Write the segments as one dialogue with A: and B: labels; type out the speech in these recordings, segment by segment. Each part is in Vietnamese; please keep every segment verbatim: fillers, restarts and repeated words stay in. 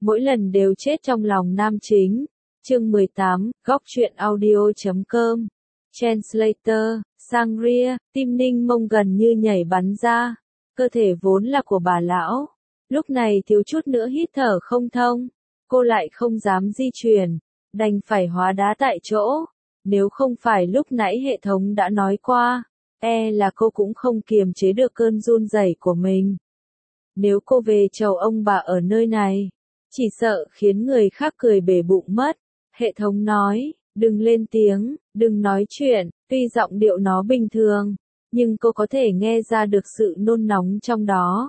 A: mỗi lần đều chết trong lòng nam chính. Chương mười tám, góc truyện audio chấm com. Translator, Sangria, tim Ninh Mông gần như nhảy bắn ra. Cơ thể vốn là của bà lão. Lúc này thiếu chút nữa hít thở không thông. Cô lại không dám di chuyển. Đành phải hóa đá tại chỗ. Nếu không phải lúc nãy hệ thống đã nói qua, e là cô cũng không kiềm chế được cơn run rẩy của mình. Nếu cô về chầu ông bà ở nơi này, chỉ sợ khiến người khác cười bể bụng mất. Hệ thống nói, đừng lên tiếng, đừng nói chuyện, tuy giọng điệu nó bình thường, nhưng cô có thể nghe ra được sự nôn nóng trong đó.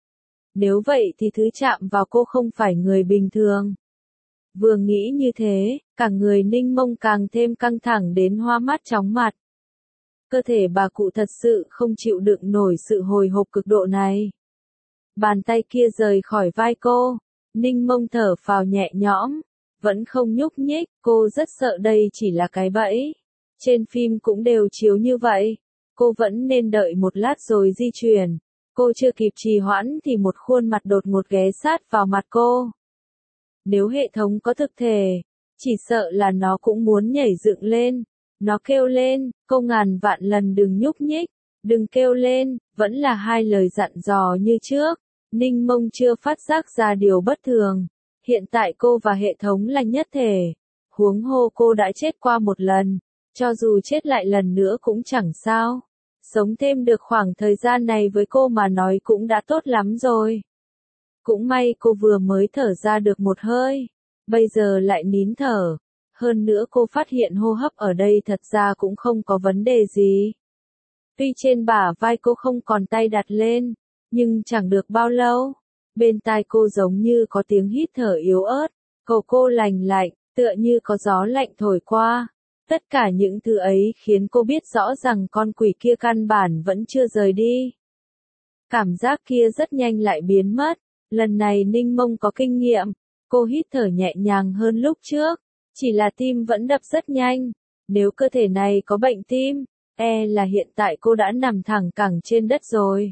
A: Nếu vậy thì thứ chạm vào cô không phải người bình thường. Vừa nghĩ như thế, cả người Ninh Mông càng thêm căng thẳng đến hoa mắt chóng mặt. Cơ thể bà cụ thật sự không chịu đựng nổi sự hồi hộp cực độ này. Bàn tay kia rời khỏi vai cô, Ninh Mông thở phào nhẹ nhõm, vẫn không nhúc nhích, cô rất sợ đây chỉ là cái bẫy. Trên phim cũng đều chiếu như vậy, cô vẫn nên đợi một lát rồi di chuyển. Cô chưa kịp trì hoãn thì một khuôn mặt đột ngột ghé sát vào mặt cô. Nếu hệ thống có thực thể, chỉ sợ là nó cũng muốn nhảy dựng lên. Nó kêu lên, cô ngàn vạn lần đừng nhúc nhích, đừng kêu lên, vẫn là hai lời dặn dò như trước. Ninh Mông chưa phát giác ra điều bất thường. Hiện tại cô và hệ thống là nhất thể. Huống hồ cô đã chết qua một lần, cho dù chết lại lần nữa cũng chẳng sao. Sống thêm được khoảng thời gian này với cô mà nói cũng đã tốt lắm rồi. Cũng may cô vừa mới thở ra được một hơi, bây giờ lại nín thở. Hơn nữa cô phát hiện hô hấp ở đây thật ra cũng không có vấn đề gì. Tuy trên bả vai cô không còn tay đặt lên, nhưng chẳng được bao lâu, bên tai cô giống như có tiếng hít thở yếu ớt, cổ cô lành lạnh, tựa như có gió lạnh thổi qua. Tất cả những thứ ấy khiến cô biết rõ rằng con quỷ kia căn bản vẫn chưa rời đi. Cảm giác kia rất nhanh lại biến mất, lần này Ninh Mông có kinh nghiệm, cô hít thở nhẹ nhàng hơn lúc trước, chỉ là tim vẫn đập rất nhanh. Nếu cơ thể này có bệnh tim, e là hiện tại cô đã nằm thẳng cẳng trên đất rồi.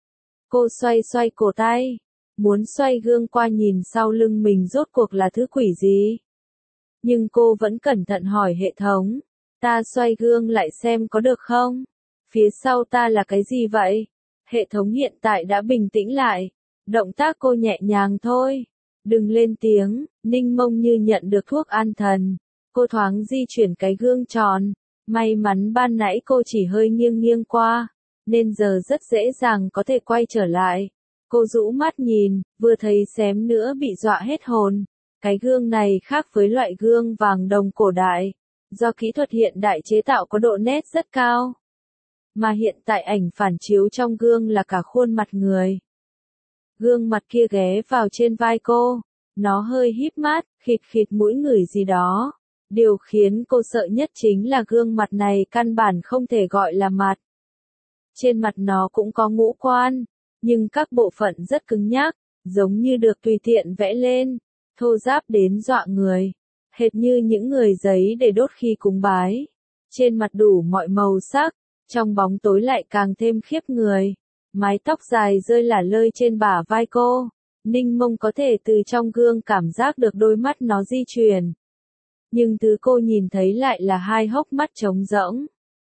A: Cô xoay xoay cổ tay, muốn xoay gương qua nhìn sau lưng mình rốt cuộc là thứ quỷ gì. Nhưng cô vẫn cẩn thận hỏi hệ thống, ta xoay gương lại xem có được không? Phía sau ta là cái gì vậy? Hệ thống hiện tại đã bình tĩnh lại, động tác cô nhẹ nhàng thôi. Đừng lên tiếng, Ninh Mông như nhận được thuốc an thần. Cô thoáng di chuyển cái gương tròn, may mắn ban nãy cô chỉ hơi nghiêng nghiêng qua, nên giờ rất dễ dàng có thể quay trở lại. Cô rũ mắt nhìn, vừa thấy xém nữa bị dọa hết hồn. Cái gương này khác với loại gương vàng đồng cổ đại, do kỹ thuật hiện đại chế tạo có độ nét rất cao. Mà hiện tại ảnh phản chiếu trong gương là cả khuôn mặt người. Gương mặt kia ghé vào trên vai cô, nó hơi híp mắt, khịt khịt mũi ngửi gì đó. Điều khiến cô sợ nhất chính là gương mặt này căn bản không thể gọi là mặt. Trên mặt nó cũng có ngũ quan, nhưng các bộ phận rất cứng nhắc, giống như được tùy tiện vẽ lên, thô ráp đến dọa người, hệt như những người giấy để đốt khi cúng bái. Trên mặt đủ mọi màu sắc, trong bóng tối lại càng thêm khiếp người. Mái tóc dài rơi lả lơi trên bả vai cô, Ninh Mông có thể từ trong gương cảm giác được đôi mắt nó di chuyển. Nhưng thứ cô nhìn thấy lại là hai hốc mắt trống rỗng.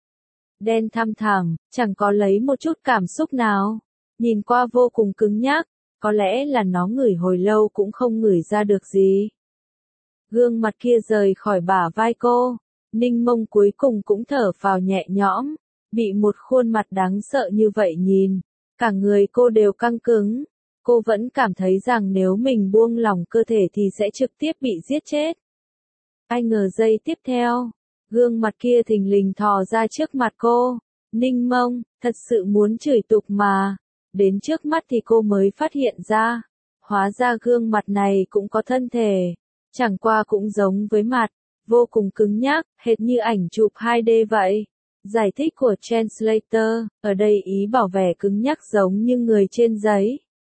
A: Đen thăm thẳm, chẳng có lấy một chút cảm xúc nào. Nhìn qua vô cùng cứng nhắc, có lẽ là nó ngửi hồi lâu cũng không ngửi ra được gì. Gương mặt kia rời khỏi bả vai cô, Ninh Mông cuối cùng cũng thở phào nhẹ nhõm. Bị một khuôn mặt đáng sợ như vậy nhìn, cả người cô đều căng cứng. Cô vẫn cảm thấy rằng nếu mình buông lỏng cơ thể thì sẽ trực tiếp bị giết chết. Ai ngờ giây tiếp theo, gương mặt kia thình lình thò ra trước mặt cô. Ninh Mông, thật sự muốn chửi tục mà. Đến trước mắt thì cô mới phát hiện ra, hóa ra gương mặt này cũng có thân thể, chẳng qua cũng giống với mặt, vô cùng cứng nhắc, hệt như ảnh chụp hai D vậy. Giải thích của Translator, ở đây ý bảo vẻ cứng nhắc giống như người trên giấy.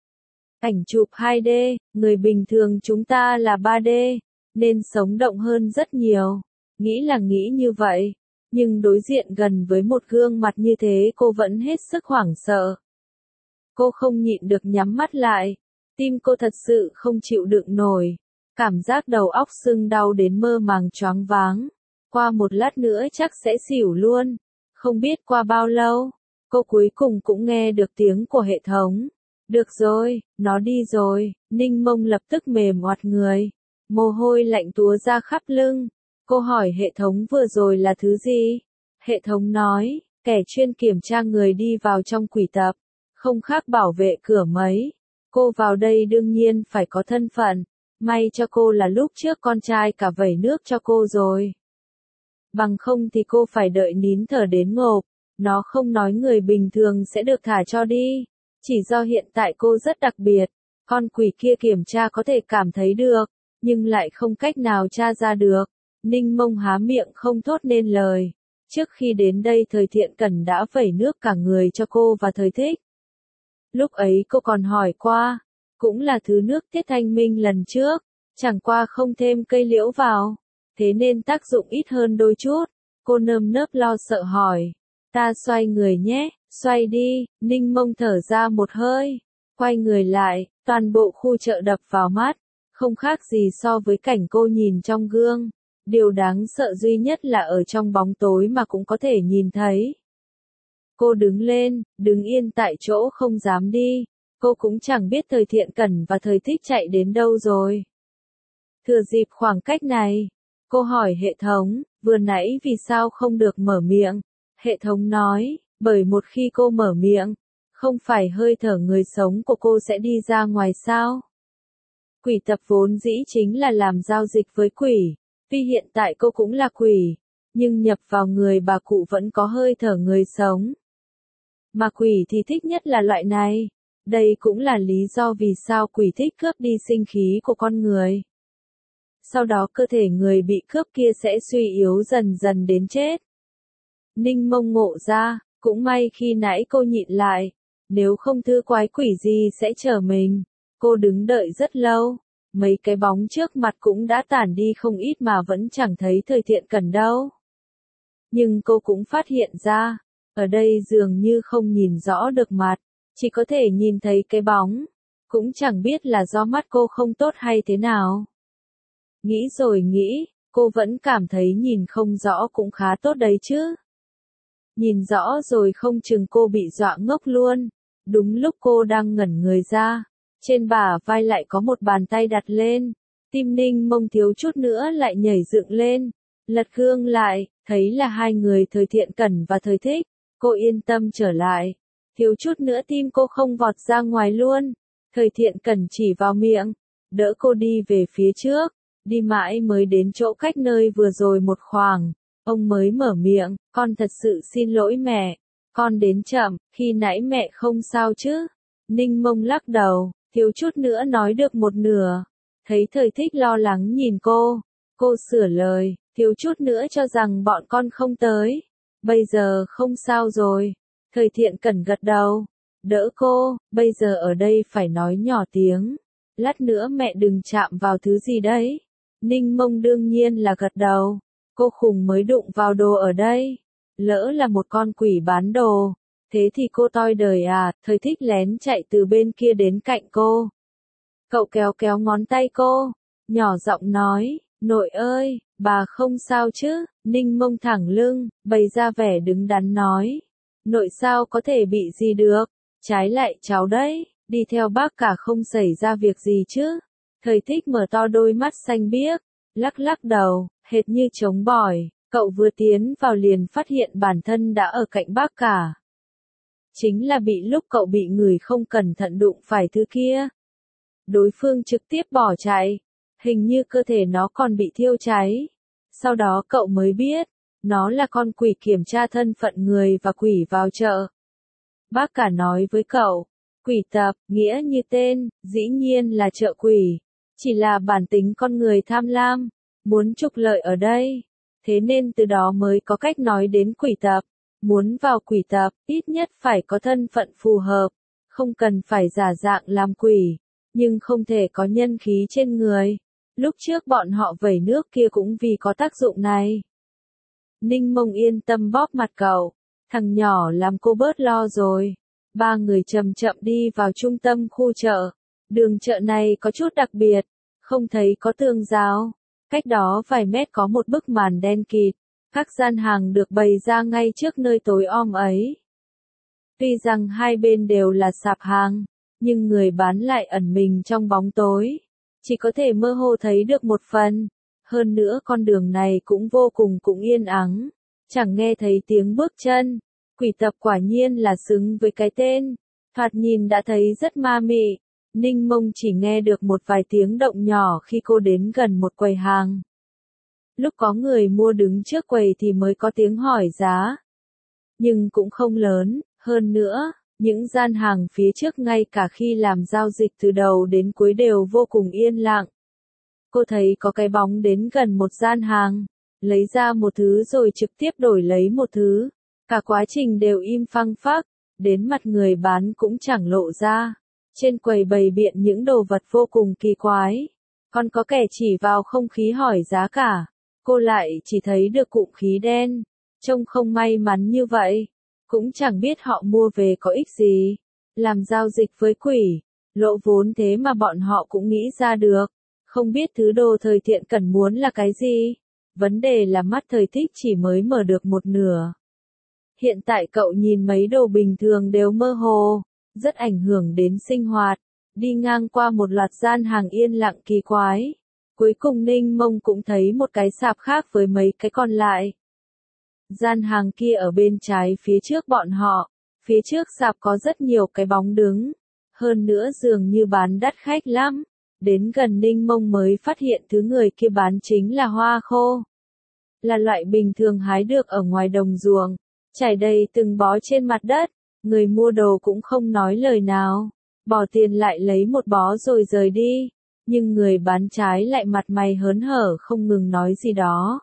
A: Ảnh chụp hai D, người bình thường chúng ta là ba D, nên sống động hơn rất nhiều. Nghĩ là nghĩ như vậy, nhưng đối diện gần với một gương mặt như thế cô vẫn hết sức hoảng sợ. Cô không nhịn được nhắm mắt lại, Tim cô thật sự không chịu đựng nổi. Cảm giác đầu óc sưng đau đến mơ màng choáng váng. Qua một lát nữa chắc sẽ xỉu luôn. Không biết qua bao lâu, cô cuối cùng cũng nghe được tiếng của hệ thống. Được rồi, nó đi rồi. Ninh Mông lập tức mềm oặt người. Mồ hôi lạnh túa ra khắp lưng. Cô hỏi hệ thống vừa rồi là thứ gì? Hệ thống nói, kẻ chuyên kiểm tra người đi vào trong quỷ tập. Không khác bảo vệ cửa mấy. Cô vào đây đương nhiên phải có thân phận. May cho cô là lúc trước con trai cả vẩy nước cho cô rồi. Bằng không thì cô phải đợi nín thở đến ngộp. Nó không nói người bình thường sẽ được thả cho đi. Chỉ do hiện tại cô rất đặc biệt. Con quỷ kia kiểm tra có thể cảm thấy được, nhưng lại không cách nào tra ra được. Ninh Mông há miệng không thốt nên lời. Trước khi đến đây Thời Thiện Cẩn đã vẩy nước cả người cho cô và Thời Thích. Lúc ấy cô còn hỏi qua, cũng là thứ nước Tiết Thanh Minh lần trước, chẳng qua không thêm cây liễu vào, thế nên tác dụng ít hơn đôi chút. Cô nơm nớp lo sợ hỏi, ta xoay người nhé, xoay đi. Ninh Mông thở ra một hơi, quay người lại, toàn bộ khu chợ đập vào mắt, không khác gì so với cảnh cô nhìn trong gương. Điều đáng sợ duy nhất là ở trong bóng tối mà cũng có thể nhìn thấy. Cô đứng lên, đứng yên tại chỗ không dám đi. Cô cũng chẳng biết Thời Thiện Cẩn và Thời Thích chạy đến đâu rồi. Thừa dịp khoảng cách này, cô hỏi hệ thống, vừa nãy vì sao không được mở miệng? Hệ thống nói, bởi một khi cô mở miệng, không phải hơi thở người sống của cô sẽ đi ra ngoài sao? Quỷ tập vốn dĩ chính là làm giao dịch với quỷ. Tuy hiện tại cô cũng là quỷ, nhưng nhập vào người bà cụ vẫn có hơi thở người sống. Mà quỷ thì thích nhất là loại này. Đây cũng là lý do vì sao quỷ thích cướp đi sinh khí của con người. Sau đó cơ thể người bị cướp kia sẽ suy yếu dần dần đến chết. Ninh Mông ngộ ra, cũng may khi nãy cô nhịn lại. Nếu không thứ quái quỷ gì sẽ chở mình. Cô đứng đợi rất lâu. Mấy cái bóng trước mặt cũng đã tản đi không ít mà vẫn chẳng thấy Thời Thiện Cẩn đâu. Nhưng cô cũng phát hiện ra, ở đây dường như không nhìn rõ được mặt, chỉ có thể nhìn thấy cái bóng. Cũng chẳng biết là do mắt cô không tốt hay thế nào. Nghĩ rồi nghĩ, cô vẫn cảm thấy nhìn không rõ cũng khá tốt đấy chứ. Nhìn rõ rồi không chừng cô bị dọa ngốc luôn. Đúng lúc cô đang ngẩn người ra, trên bả vai lại có một bàn tay đặt lên. Tim Ninh Mông thiếu chút nữa lại nhảy dựng lên. Lật gương lại, thấy là hai người Thời Thiện Cẩn và Thời Thích. Cô yên tâm trở lại. Thiếu chút nữa tim cô không vọt ra ngoài luôn. Thời Thiện Cẩn chỉ vào miệng, đỡ cô đi về phía trước. Đi mãi mới đến chỗ cách nơi vừa rồi một khoảng. Ông mới mở miệng, con thật sự xin lỗi mẹ. Con đến chậm, khi nãy mẹ không sao chứ? Ninh Mông lắc đầu, thiếu chút nữa nói được một nửa. Thấy Thời Thích lo lắng nhìn cô, cô sửa lời, thiếu chút nữa cho rằng bọn con không tới. Bây giờ không sao rồi. Thời Thiện Cẩn gật đầu, đỡ cô, bây giờ ở đây phải nói nhỏ tiếng. Lát nữa mẹ đừng chạm vào thứ gì đấy. Ninh Mông đương nhiên là gật đầu. Cô khùng mới đụng vào đồ ở đây. Lỡ là một con quỷ bán đồ. Thế thì cô toi đời à? Thời Thích lén chạy từ bên kia đến cạnh cô. Cậu kéo kéo ngón tay cô. Nhỏ giọng nói, nội ơi, bà không sao chứ? Ninh Mông thẳng lưng, bày ra vẻ đứng đắn nói. Nội sao có thể bị gì được? Trái lại cháu đấy, đi theo bác cả không xảy ra việc gì chứ? Thời Thích mở to đôi mắt xanh biếc, lắc lắc đầu, hệt như trống bỏi. Cậu vừa tiến vào liền phát hiện bản thân đã ở cạnh bác cả. Chính là bị lúc cậu bị người không cẩn thận đụng phải thứ kia. Đối phương trực tiếp bỏ chạy, hình như cơ thể nó còn bị thiêu cháy. Sau đó cậu mới biết, nó là con quỷ kiểm tra thân phận người và quỷ vào chợ. Bác cả nói với cậu, quỷ tập, nghĩa như tên, dĩ nhiên là chợ quỷ. Chỉ là bản tính con người tham lam, muốn trục lợi ở đây. Thế nên từ đó mới có cách nói đến quỷ tập. Muốn vào quỷ tập, ít nhất phải có thân phận phù hợp. Không cần phải giả dạng làm quỷ, nhưng không thể có nhân khí trên người. Lúc trước bọn họ vẩy nước kia cũng vì có tác dụng này. Ninh Mông yên tâm bóp mặt cậu. Thằng nhỏ làm cô bớt lo rồi. Ba người chậm chậm đi vào trung tâm khu chợ. Đường chợ này có chút đặc biệt, không thấy có tường rào. Cách đó vài mét có một bức màn đen kịt, các gian hàng được bày ra ngay trước nơi tối om ấy. Tuy rằng hai bên đều là sạp hàng, nhưng người bán lại ẩn mình trong bóng tối, chỉ có thể mơ hồ thấy được một phần. Hơn nữa con đường này cũng vô cùng cũng yên ắng, chẳng nghe thấy tiếng bước chân. Quỷ tập quả nhiên là xứng với cái tên, thoạt nhìn đã thấy rất ma mị. Ninh Mông chỉ nghe được một vài tiếng động nhỏ khi cô đến gần một quầy hàng. Lúc có người mua đứng trước quầy thì mới có tiếng hỏi giá. Nhưng cũng không lớn, hơn nữa, những gian hàng phía trước ngay cả khi làm giao dịch từ đầu đến cuối đều vô cùng yên lặng. Cô thấy có cái bóng đến gần một gian hàng, lấy ra một thứ rồi trực tiếp đổi lấy một thứ. Cả quá trình đều im phăng phắc, đến mặt người bán cũng chẳng lộ ra. Trên quầy bày biện những đồ vật vô cùng kỳ quái. Còn có kẻ chỉ vào không khí hỏi giá cả. Cô lại chỉ thấy được cụm khí đen. Trông không may mắn như vậy. Cũng chẳng biết họ mua về có ích gì. Làm giao dịch với quỷ. Lỗ vốn thế mà bọn họ cũng nghĩ ra được. Không biết thứ đồ thời Thiện Cẩn muốn là cái gì. Vấn đề là mắt thời thích chỉ mới mở được một nửa. Hiện tại cậu nhìn mấy đồ bình thường đều mơ hồ, rất ảnh hưởng đến sinh hoạt. Đi ngang qua một loạt gian hàng yên lặng kỳ quái. Cuối cùng Ninh Mông cũng thấy một cái sạp khác với mấy cái còn lại. Gian hàng kia ở bên trái phía trước bọn họ. Phía trước sạp có rất nhiều cái bóng đứng. Hơn nữa dường như bán đắt khách lắm. Đến gần Ninh Mông mới phát hiện thứ người kia bán chính là hoa khô. Là loại bình thường hái được ở ngoài đồng ruộng. Trải đầy từng bó trên mặt đất. Người mua đồ cũng không nói lời nào. Bỏ tiền lại lấy một bó rồi rời đi. Nhưng người bán trái lại mặt mày hớn hở không ngừng nói gì đó.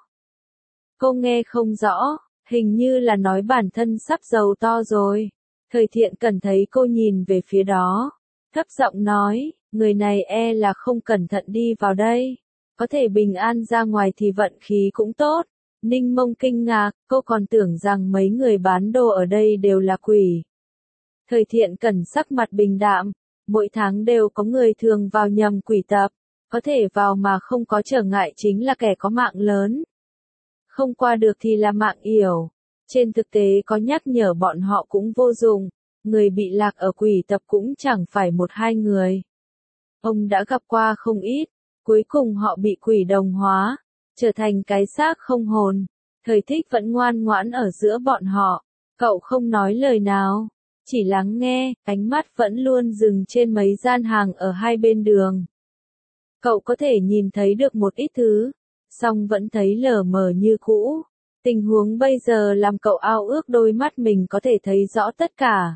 A: Cô nghe không rõ, hình như là nói bản thân sắp giàu to rồi. Thời Thiện Cẩn thấy cô nhìn về phía đó. Thấp giọng nói, người này e là không cẩn thận đi vào đây. Có thể bình an ra ngoài thì vận khí cũng tốt. Ninh Mông kinh ngạc, cô còn tưởng rằng mấy người bán đồ ở đây đều là quỷ. Thời Thiện Cẩn sắc mặt bình đạm, mỗi tháng đều có người thường vào nhầm quỷ tập, có thể vào mà không có trở ngại chính là kẻ có mạng lớn. Không qua được thì là mạng yểu. Trên thực tế có nhắc nhở bọn họ cũng vô dụng, người bị lạc ở quỷ tập cũng chẳng phải một hai người. Ông đã gặp qua không ít, cuối cùng họ bị quỷ đồng hóa, trở thành cái xác không hồn. Thời Thích vẫn ngoan ngoãn ở giữa bọn họ, cậu không nói lời nào, chỉ lắng nghe, ánh mắt vẫn luôn dừng trên mấy gian hàng ở hai bên đường. Cậu có thể nhìn thấy được một ít thứ, song vẫn thấy lờ mờ như cũ. Tình huống bây giờ làm cậu ao ước đôi mắt mình có thể thấy rõ tất cả.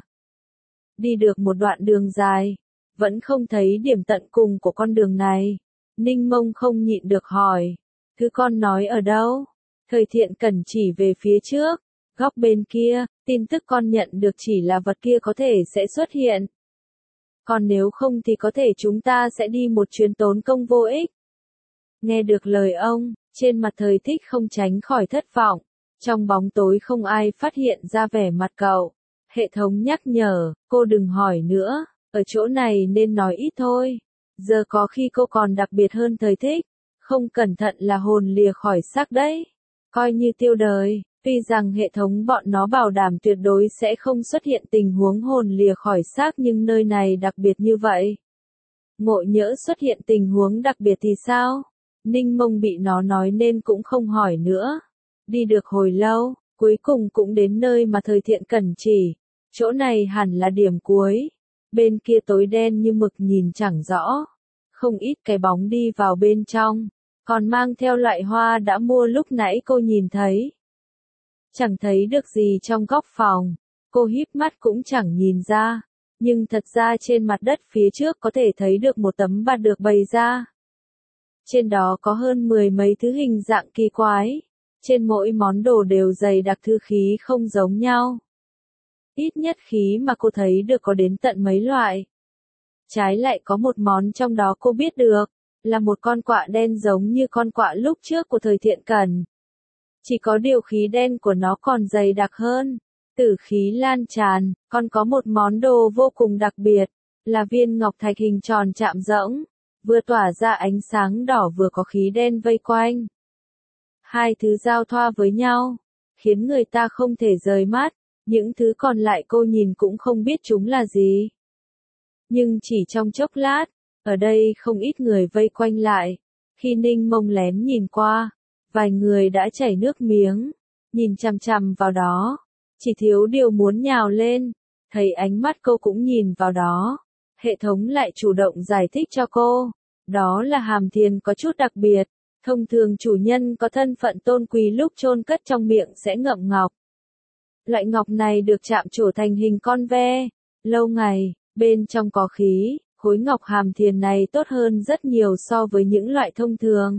A: Đi được một đoạn đường dài, vẫn không thấy điểm tận cùng của con đường này. Ninh Mông không nhịn được hỏi, thứ con nói ở đâu? Thời Thiện Cẩn chỉ về phía trước, góc bên kia, tin tức con nhận được chỉ là vật kia có thể sẽ xuất hiện. Còn nếu không thì có thể chúng ta sẽ đi một chuyến tốn công vô ích. Nghe được lời ông, trên mặt Thời Thích không tránh khỏi thất vọng. Trong bóng tối không ai phát hiện ra vẻ mặt cậu. Hệ thống nhắc nhở, cô đừng hỏi nữa, ở chỗ này nên nói ít thôi. Giờ có khi cô còn đặc biệt hơn Thời Thích. Không cẩn thận là hồn lìa khỏi xác đấy. Coi như tiêu đời, tuy rằng hệ thống bọn nó bảo đảm tuyệt đối sẽ không xuất hiện tình huống hồn lìa khỏi xác nhưng nơi này đặc biệt như vậy. Ngộ nhỡ xuất hiện tình huống đặc biệt thì sao? Ninh Mông bị nó nói nên cũng không hỏi nữa. Đi được hồi lâu, cuối cùng cũng đến nơi mà Thời Thiện Cẩn chỉ. Chỗ này hẳn là điểm cuối. Bên kia tối đen như mực nhìn chẳng rõ. Không ít cái bóng đi vào bên trong. Còn mang theo loại hoa đã mua lúc nãy cô nhìn thấy. Chẳng thấy được gì trong góc phòng. Cô híp mắt cũng chẳng nhìn ra. Nhưng thật ra trên mặt đất phía trước có thể thấy được một tấm bạt được bày ra. Trên đó có hơn mười mấy thứ hình dạng kỳ quái. Trên mỗi món đồ đều dày đặc thư khí không giống nhau. Ít nhất khí mà cô thấy được có đến tận mấy loại. Trái lại có một món trong đó cô biết được, là một con quạ đen giống như con quạ lúc trước của Thời Thiện Cẩn. Chỉ có điều khí đen của nó còn dày đặc hơn, tử khí lan tràn, còn có một món đồ vô cùng đặc biệt. là viên ngọc thạch hình tròn chạm rỗng, vừa tỏa ra ánh sáng đỏ vừa có khí đen vây quanh. Hai thứ giao thoa với nhau, khiến người ta không thể rời mắt, những thứ còn lại cô nhìn cũng không biết chúng là gì. Nhưng chỉ trong chốc lát, ở đây không ít người vây quanh lại, khi Ninh Mông lén nhìn qua, vài người đã chảy nước miếng, nhìn chằm chằm vào đó, chỉ thiếu điều muốn nhào lên, thấy ánh mắt cô cũng nhìn vào đó. Hệ thống lại chủ động giải thích cho cô, đó là hàm thiền có chút đặc biệt, thông thường chủ nhân có thân phận tôn quý lúc chôn cất trong miệng sẽ ngậm ngọc. Loại ngọc này được chạm trổ thành hình con ve, lâu ngày, bên trong có khí, khối ngọc hàm thiền này tốt hơn rất nhiều so với những loại thông thường.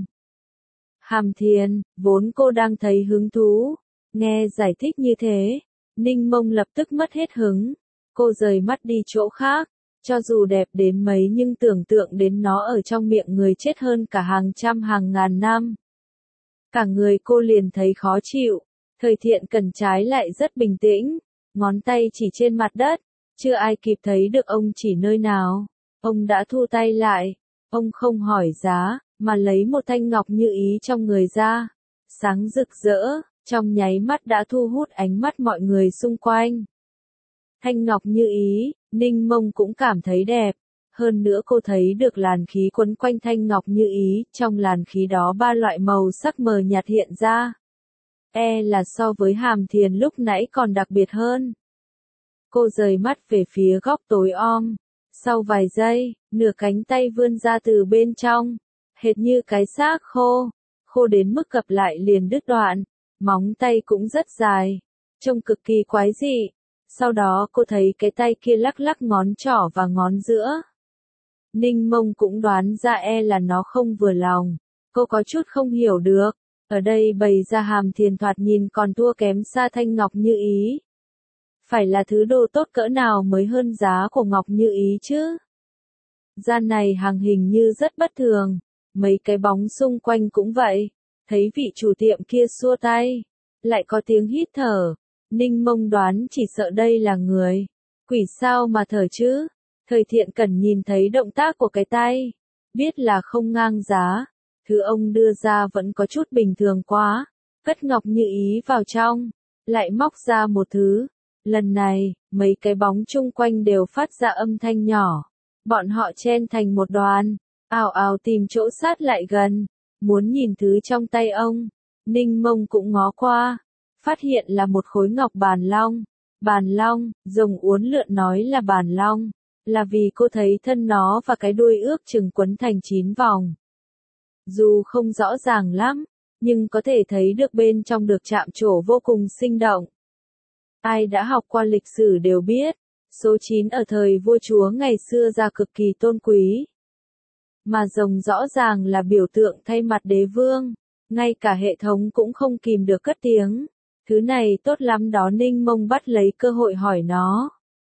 A: Hàm thiền, vốn cô đang thấy hứng thú, nghe giải thích như thế, Ninh Mông lập tức mất hết hứng, cô rời mắt đi chỗ khác. Cho dù đẹp đến mấy nhưng tưởng tượng đến nó ở trong miệng người chết hơn cả hàng trăm hàng ngàn năm. Cả người cô liền thấy khó chịu, Thời Thiện Cẩn trái lại rất bình tĩnh, ngón tay chỉ trên mặt đất, chưa ai kịp thấy được ông chỉ nơi nào. Ông đã thu tay lại, ông không hỏi giá, mà lấy một thanh ngọc như ý trong người ra, sáng rực rỡ, trong nháy mắt đã thu hút ánh mắt mọi người xung quanh. Thanh ngọc như ý, Ninh Mông cũng cảm thấy đẹp, hơn nữa cô thấy được làn khí quấn quanh thanh ngọc như ý, trong làn khí đó ba loại màu sắc mờ nhạt hiện ra. E là so với hàm thiền lúc nãy còn đặc biệt hơn. Cô rời mắt về phía góc tối om, sau vài giây, nửa cánh tay vươn ra từ bên trong, hệt như cái xác khô, khô đến mức cặp lại liền đứt đoạn, móng tay cũng rất dài, trông cực kỳ quái dị. Sau đó cô thấy cái tay kia lắc lắc ngón trỏ và ngón giữa. Ninh Mông cũng đoán ra e là nó không vừa lòng. Cô có chút không hiểu được. Ở đây bày ra hàm thiền thoạt nhìn còn thua kém xa thanh ngọc như ý. Phải là thứ đồ tốt cỡ nào mới hơn giá của ngọc như ý chứ? Gian này hàng hình như rất bất thường. Mấy cái bóng xung quanh cũng vậy. Thấy vị chủ tiệm kia xua tay. Lại có tiếng hít thở. Ninh Mông đoán chỉ sợ đây là người. Quỷ sao mà thở chứ? Thời Thiện Cẩn nhìn thấy động tác của cái tay. Biết là không ngang giá. Thứ ông đưa ra vẫn có chút bình thường quá. Cất ngọc như ý vào trong. Lại móc ra một thứ. Lần này, mấy cái bóng chung quanh đều phát ra âm thanh nhỏ. Bọn họ chen thành một đoàn. Ào ào tìm chỗ sát lại gần. Muốn nhìn thứ trong tay ông. Ninh Mông cũng ngó qua. Phát hiện là một khối ngọc bàn long. Bàn long, rồng uốn lượn nói là bàn long, là vì cô thấy thân nó và cái đuôi ước chừng quấn thành chín vòng. Dù không rõ ràng lắm, nhưng có thể thấy được bên trong được chạm trổ vô cùng sinh động. Ai đã học qua lịch sử đều biết, số chín ở thời vua chúa ngày xưa ra cực kỳ tôn quý. Mà rồng rõ ràng là biểu tượng thay mặt đế vương, ngay cả hệ thống cũng không kìm được cất tiếng. Thứ này tốt lắm đó. Ninh Mông bắt lấy cơ hội hỏi nó.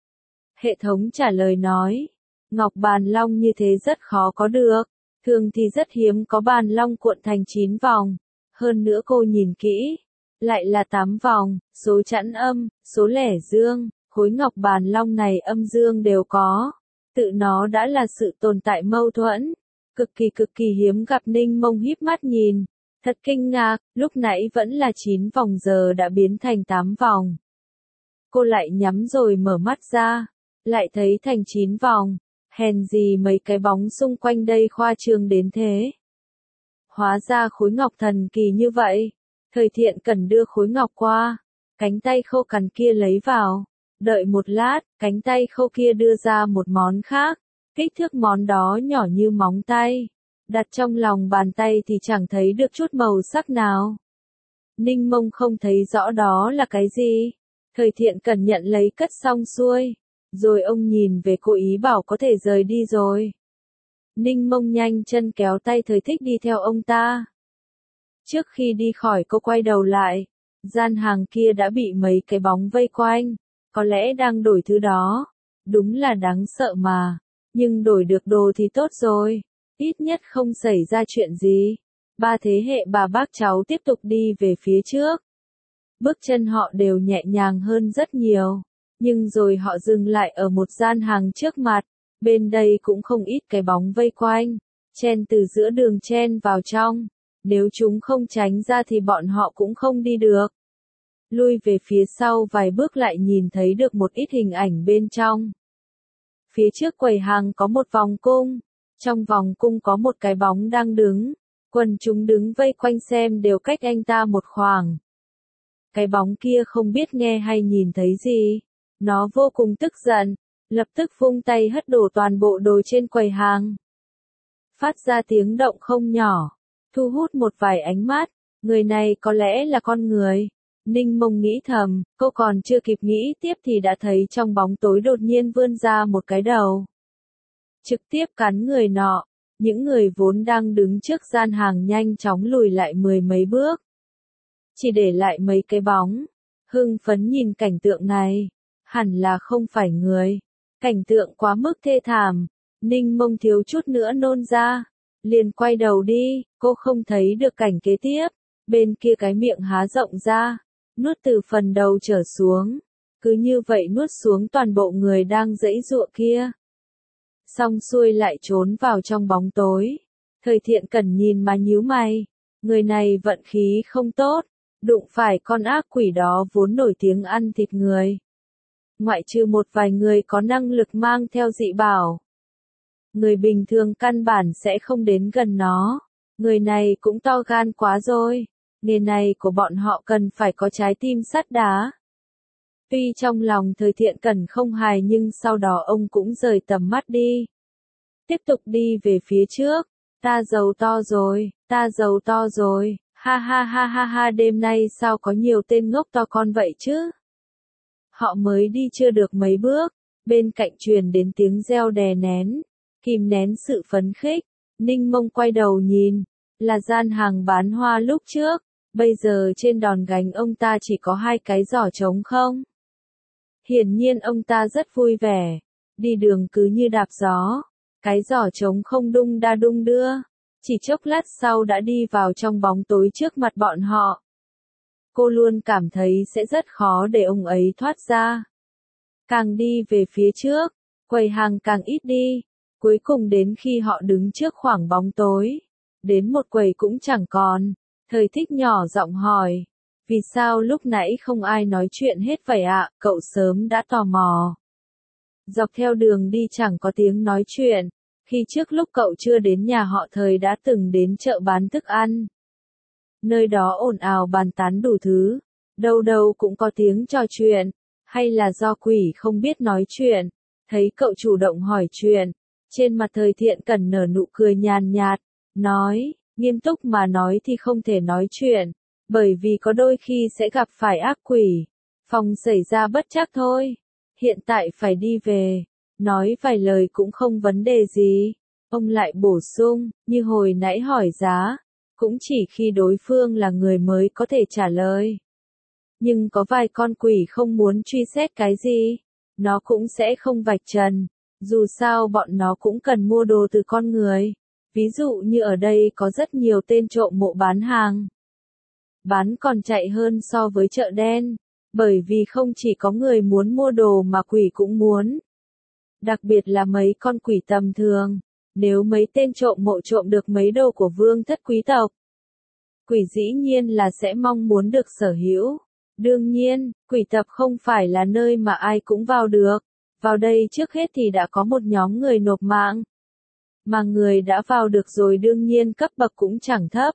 A: Hệ thống trả lời nói, ngọc bàn long như thế rất khó có được, thường thì rất hiếm có bàn long cuộn thành chín vòng, hơn nữa cô nhìn kỹ, lại là tám vòng, số chẵn âm, số lẻ dương, khối ngọc bàn long này âm dương đều có, tự nó đã là sự tồn tại mâu thuẫn, cực kỳ cực kỳ hiếm gặp. Ninh Mông híp mắt nhìn. Thật kinh ngạc, lúc nãy vẫn là chín vòng giờ đã biến thành tám vòng. Cô lại nhắm rồi mở mắt ra, lại thấy thành chín vòng, hèn gì mấy cái bóng xung quanh đây khoa trương đến thế. Hóa ra khối ngọc thần kỳ như vậy. Thời Thiện Cẩn đưa khối ngọc qua, cánh tay khô cằn kia lấy vào, đợi một lát, cánh tay khô kia đưa ra một món khác, kích thước món đó nhỏ như móng tay. Đặt trong lòng bàn tay thì chẳng thấy được chút màu sắc nào. Ninh Mông không thấy rõ đó là cái gì. Thời Thiện Cẩn nhận lấy cất xong xuôi. Rồi ông nhìn về cô ý bảo có thể rời đi rồi. Ninh Mông nhanh chân kéo tay Thời Thích đi theo ông ta. Trước khi đi khỏi cô quay đầu lại. Gian hàng kia đã bị mấy cái bóng vây quanh. Có lẽ đang đổi thứ đó. Đúng là đáng sợ mà. Nhưng đổi được đồ thì tốt rồi. Ít nhất không xảy ra chuyện gì. Ba thế hệ bà bác cháu tiếp tục đi về phía trước. Bước chân họ đều nhẹ nhàng hơn rất nhiều. Nhưng rồi họ dừng lại ở một gian hàng trước mặt. Bên đây cũng không ít cái bóng vây quanh, chen từ giữa đường chen vào trong. Nếu chúng không tránh ra thì bọn họ cũng không đi được. Lui về phía sau vài bước lại nhìn thấy được một ít hình ảnh bên trong. Phía trước quầy hàng có một vòng cung, trong vòng cung có một cái bóng đang đứng, quần chúng đứng vây quanh xem đều cách anh ta một khoảng. Cái bóng kia không biết nghe hay nhìn thấy gì, nó vô cùng tức giận, lập tức vung tay hất đổ toàn bộ đồ trên quầy hàng. Phát ra tiếng động không nhỏ, thu hút một vài ánh mắt, người này có lẽ là con người. Ninh Mông nghĩ thầm, cô còn chưa kịp nghĩ tiếp thì đã thấy trong bóng tối đột nhiên vươn ra một cái đầu. Trực tiếp cắn người nọ, những người vốn đang đứng trước gian hàng nhanh chóng lùi lại mười mấy bước. Chỉ để lại mấy cái bóng, hưng phấn nhìn cảnh tượng này, hẳn là không phải người. Cảnh tượng quá mức thê thảm, Ninh Mông thiếu chút nữa nôn ra, liền quay đầu đi, cô không thấy được cảnh kế tiếp, bên kia cái miệng há rộng ra, nuốt từ phần đầu trở xuống, cứ như vậy nuốt xuống toàn bộ người đang giãy giụa kia. Xong xuôi lại trốn vào trong bóng tối. Thời Thiện Cẩn nhìn mà nhíu mày, người này vận khí không tốt, đụng phải con ác quỷ đó vốn nổi tiếng ăn thịt người. Ngoại trừ một vài người có năng lực mang theo dị bảo, người bình thường căn bản sẽ không đến gần nó. Người này cũng to gan quá rồi, nghề này của bọn họ cần phải có trái tim sắt đá. Tuy trong lòng Thời Thiện Cẩn không hài nhưng sau đó ông cũng rời tầm mắt đi. Tiếp tục đi về phía trước, ta giàu to rồi, ta giàu to rồi, ha ha ha ha ha đêm nay sao có nhiều tên ngốc to con vậy chứ? Họ mới đi chưa được mấy bước, bên cạnh truyền đến tiếng reo đè nén, kìm nén sự phấn khích. Ninh Mông quay đầu nhìn, là gian hàng bán hoa lúc trước, bây giờ trên đòn gánh ông ta chỉ có hai cái giỏ trống không. Hiển nhiên ông ta rất vui vẻ, đi đường cứ như đạp gió, cái giỏ trống không đung đa đung đưa, chỉ chốc lát sau đã đi vào trong bóng tối trước mặt bọn họ. Cô luôn cảm thấy sẽ rất khó để ông ấy thoát ra. Càng đi về phía trước, quầy hàng càng ít đi, cuối cùng đến khi họ đứng trước khoảng bóng tối, đến một quầy cũng chẳng còn. Thời Thích nhỏ giọng hỏi, vì sao lúc nãy không ai nói chuyện hết vậy ạ, cậu sớm đã tò mò. Dọc theo đường đi chẳng có tiếng nói chuyện, khi trước lúc cậu chưa đến nhà họ Thời đã từng đến chợ bán thức ăn. Nơi đó ồn ào bàn tán đủ thứ, đâu đâu cũng có tiếng trò chuyện, hay là do quỷ không biết nói chuyện. Thấy cậu chủ động hỏi chuyện, trên mặt Thời Thiện Cẩn nở nụ cười nhàn nhạt, nói, nghiêm túc mà nói thì không thể nói chuyện, bởi vì có đôi khi sẽ gặp phải ác quỷ, phòng xảy ra bất trắc thôi. Hiện tại phải đi về, nói vài lời cũng không vấn đề gì. Ông lại bổ sung, như hồi nãy hỏi giá, cũng chỉ khi đối phương là người mới có thể trả lời. Nhưng có vài con quỷ không muốn truy xét cái gì, nó cũng sẽ không vạch trần, dù sao bọn nó cũng cần mua đồ từ con người. Ví dụ như ở đây có rất nhiều tên trộm mộ bán hàng. Bán còn chạy hơn so với chợ đen, bởi vì không chỉ có người muốn mua đồ mà quỷ cũng muốn. Đặc biệt là mấy con quỷ tầm thường, nếu mấy tên trộm mộ trộm được mấy đồ của vương thất quý tộc, quỷ dĩ nhiên là sẽ mong muốn được sở hữu. Đương nhiên, quỷ tập không phải là nơi mà ai cũng vào được, vào đây trước hết thì đã có một nhóm người nộp mạng. Mà người đã vào được rồi đương nhiên cấp bậc cũng chẳng thấp.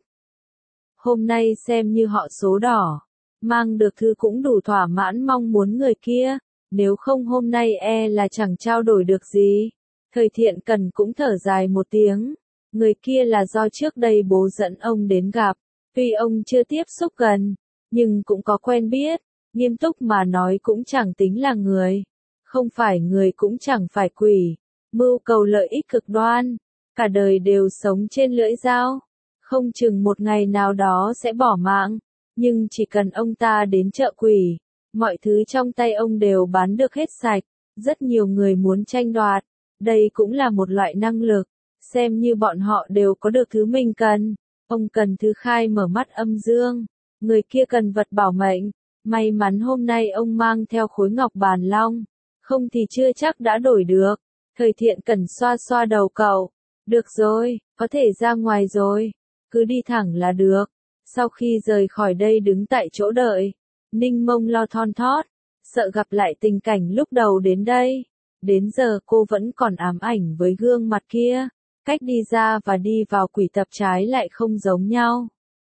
A: Hôm nay xem như họ số đỏ, mang được thứ cũng đủ thỏa mãn mong muốn người kia, nếu không hôm nay e là chẳng trao đổi được gì. Thời Thiện Cẩn cũng thở dài một tiếng, người kia là do trước đây bố dẫn ông đến gặp, tuy ông chưa tiếp xúc gần, nhưng cũng có quen biết, nghiêm túc mà nói cũng chẳng tính là người, không phải người cũng chẳng phải quỷ, mưu cầu lợi ích cực đoan, cả đời đều sống trên lưỡi dao, không chừng một ngày nào đó sẽ bỏ mạng, nhưng chỉ cần ông ta đến chợ quỷ, mọi thứ trong tay ông đều bán được hết sạch, rất nhiều người muốn tranh đoạt, đây cũng là một loại năng lực, xem như bọn họ đều có được thứ mình cần, ông cần thứ khai mở mắt âm dương, người kia cần vật bảo mệnh, may mắn hôm nay ông mang theo khối ngọc bàn long, không thì chưa chắc đã đổi được, Thời Thiện Cẩn xoa xoa đầu cậu. Được rồi, có thể ra ngoài rồi. Cứ đi thẳng là được. Sau khi rời khỏi đây đứng tại chỗ đợi, Ninh Mông lo thon thót, sợ gặp lại tình cảnh lúc đầu đến đây. Đến giờ cô vẫn còn ám ảnh với gương mặt kia. Cách đi ra và đi vào quỷ tập trái lại không giống nhau.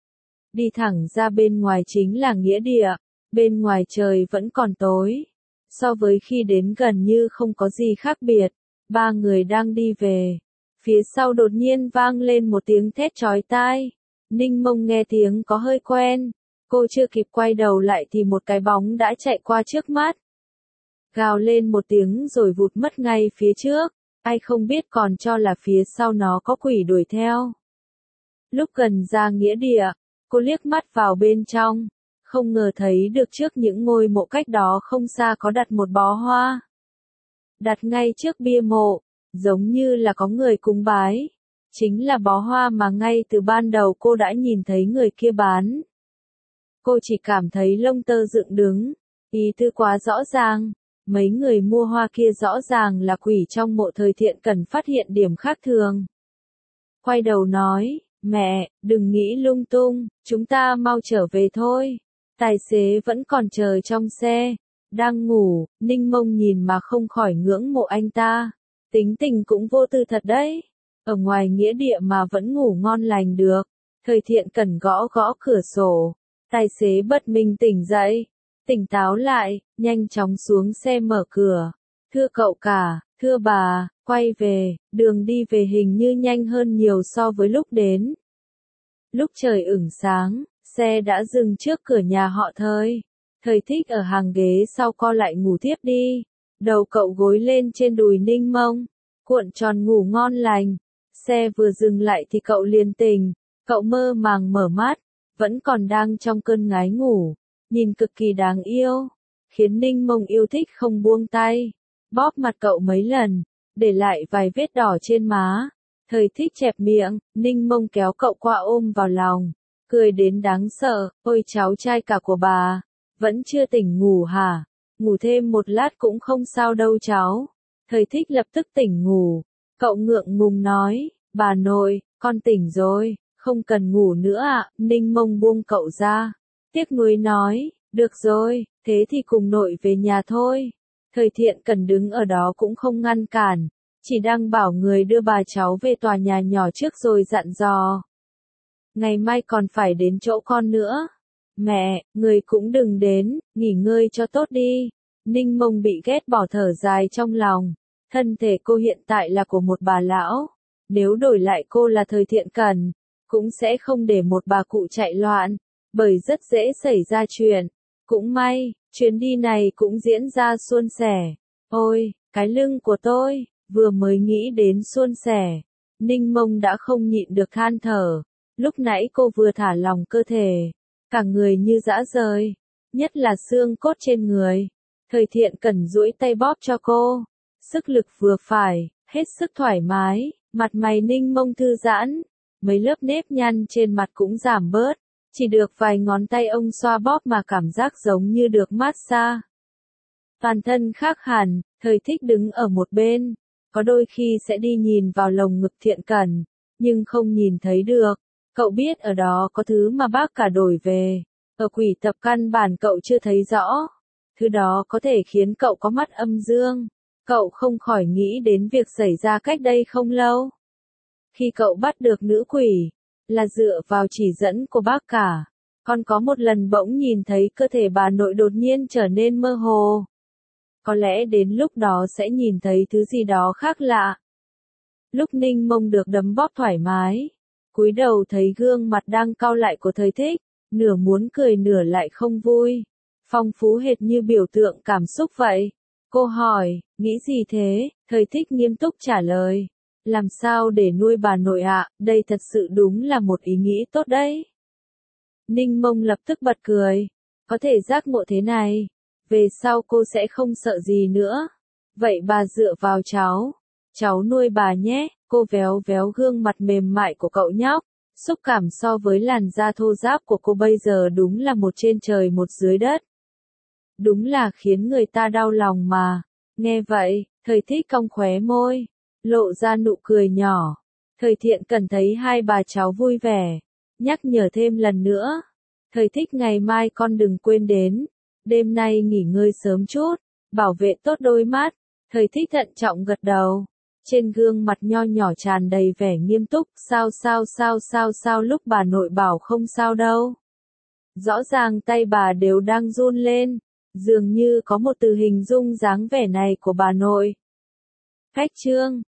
A: Đi thẳng ra bên ngoài chính là nghĩa địa. Bên ngoài trời vẫn còn tối. So với khi đến gần như không có gì khác biệt. Ba người đang đi về. Phía sau đột nhiên vang lên một tiếng thét chói tai. Ninh Mông nghe tiếng có hơi quen. Cô chưa kịp quay đầu lại thì một cái bóng đã chạy qua trước mắt. Gào lên một tiếng rồi vụt mất ngay phía trước. Ai không biết còn cho là phía sau nó có quỷ đuổi theo. Lúc gần ra nghĩa địa, cô liếc mắt vào bên trong. Không ngờ thấy được trước những ngôi mộ cách đó không xa có đặt một bó hoa. Đặt ngay trước bia mộ, giống như là có người cúng bái. Chính là bó hoa mà ngay từ ban đầu cô đã nhìn thấy người kia bán. Cô chỉ cảm thấy lông tơ dựng đứng, ý tư quá rõ ràng. Mấy người mua hoa kia rõ ràng là quỷ trong mộ Thời Thiện cần phát hiện điểm khác thường. Quay đầu nói, mẹ, đừng nghĩ lung tung, chúng ta mau trở về thôi. Tài xế vẫn còn chờ trong xe, đang ngủ, Ninh Mông nhìn mà không khỏi ngưỡng mộ anh ta. Tính tình cũng vô tư thật đấy. Ở ngoài nghĩa địa mà vẫn ngủ ngon lành được. Thời Thiện cần gõ gõ cửa sổ. Tài xế bất minh tỉnh dậy. Tỉnh táo lại, nhanh chóng xuống xe mở cửa. Thưa cậu cả, thưa bà, quay về, đường đi về hình như nhanh hơn nhiều so với lúc đến. Lúc trời ửng sáng, xe đã dừng trước cửa nhà họ Thời. Thời Thích ở hàng ghế sau co lại ngủ tiếp đi. Đầu cậu gối lên trên đùi Ninh Mông, cuộn tròn ngủ ngon lành. Xe vừa dừng lại thì cậu liền tỉnh, cậu mơ màng mở mắt, vẫn còn đang trong cơn ngái ngủ, nhìn cực kỳ đáng yêu, khiến Ninh Mông yêu thích không buông tay, bóp mặt cậu mấy lần, để lại vài vết đỏ trên má. Thời Thích chẹp miệng, Ninh Mông kéo cậu qua ôm vào lòng, cười đến đáng sợ, ôi cháu trai cả của bà, vẫn chưa tỉnh ngủ hả? Ngủ thêm một lát cũng không sao đâu cháu. Thời Thích lập tức tỉnh ngủ. Cậu ngượng ngùng nói, bà nội, con tỉnh rồi, không cần ngủ nữa ạ. Ninh Mông buông cậu ra. Tiếc nuối nói, được rồi, thế thì cùng nội về nhà thôi. Thời Thiện cần đứng ở đó cũng không ngăn cản, chỉ đang bảo người đưa bà cháu về tòa nhà nhỏ trước rồi dặn dò. Ngày mai còn phải đến chỗ con nữa. Mẹ, người cũng đừng đến, nghỉ ngơi cho tốt đi. Ninh Mông bị ghét bỏ thở dài trong lòng. Thân thể cô hiện tại là của một bà lão. Nếu đổi lại cô là Thời Thiện Cần, cũng sẽ không để một bà cụ chạy loạn, bởi rất dễ xảy ra chuyện. Cũng may, chuyến đi này cũng diễn ra suôn sẻ. Ôi, cái lưng của tôi, vừa mới nghĩ đến suôn sẻ. Ninh Mông đã không nhịn được than thở. Lúc nãy cô vừa thả lỏng cơ thể, cả người như dã rời, nhất là xương cốt trên người. Thời Thiện Cần duỗi tay bóp cho cô. Sức lực vừa phải, hết sức thoải mái, mặt mày Ninh Mông thư giãn, mấy lớp nếp nhăn trên mặt cũng giảm bớt, chỉ được vài ngón tay ông xoa bóp mà cảm giác giống như được massage. Toàn thân khác hẳn, Thời Thích đứng ở một bên, có đôi khi sẽ đi nhìn vào lồng ngực Thiện Cần, nhưng không nhìn thấy được. Cậu biết ở đó có thứ mà bác cả đổi về, ở quỷ tập căn bản cậu chưa thấy rõ. Thứ đó có thể khiến cậu có mắt âm dương. Cậu không khỏi nghĩ đến việc xảy ra cách đây không lâu. Khi cậu bắt được nữ quỷ, là dựa vào chỉ dẫn của bác cả. Còn có một lần bỗng nhìn thấy cơ thể bà nội đột nhiên trở nên mơ hồ. Có lẽ đến lúc đó sẽ nhìn thấy thứ gì đó khác lạ. Lúc Ninh Mông được đấm bóp thoải mái, cúi đầu thấy gương mặt đang cau lại của Thời Thích, nửa muốn cười nửa lại không vui. Phong phú hệt như biểu tượng cảm xúc vậy. Cô hỏi, nghĩ gì thế? Thời Thích nghiêm túc trả lời. Làm sao để nuôi bà nội ạ, đây thật sự đúng là một ý nghĩ tốt đấy. Ninh Mông lập tức bật cười. Có thể giác ngộ thế này, về sau cô sẽ không sợ gì nữa. Vậy bà dựa vào cháu. Cháu nuôi bà nhé. Cô véo véo gương mặt mềm mại của cậu nhóc. Xúc cảm so với làn da thô ráp của cô bây giờ đúng là một trên trời một dưới đất. Đúng là khiến người ta đau lòng mà. Nghe vậy, Thầy thích cong khóe môi, lộ ra nụ cười nhỏ. Thầy Thiện cần thấy hai bà cháu vui vẻ, nhắc nhở thêm lần nữa. Thầy thích ngày mai con đừng quên đến, đêm nay nghỉ ngơi sớm chút, bảo vệ tốt đôi mắt. Thầy thích thận trọng gật đầu. Trên gương mặt nho nhỏ tràn đầy vẻ nghiêm túc, sao sao sao sao sao lúc bà nội bảo không sao đâu. Rõ ràng tay bà đều đang run lên, dường như có một từ hình dung dáng vẻ này của bà nội. Phách trương,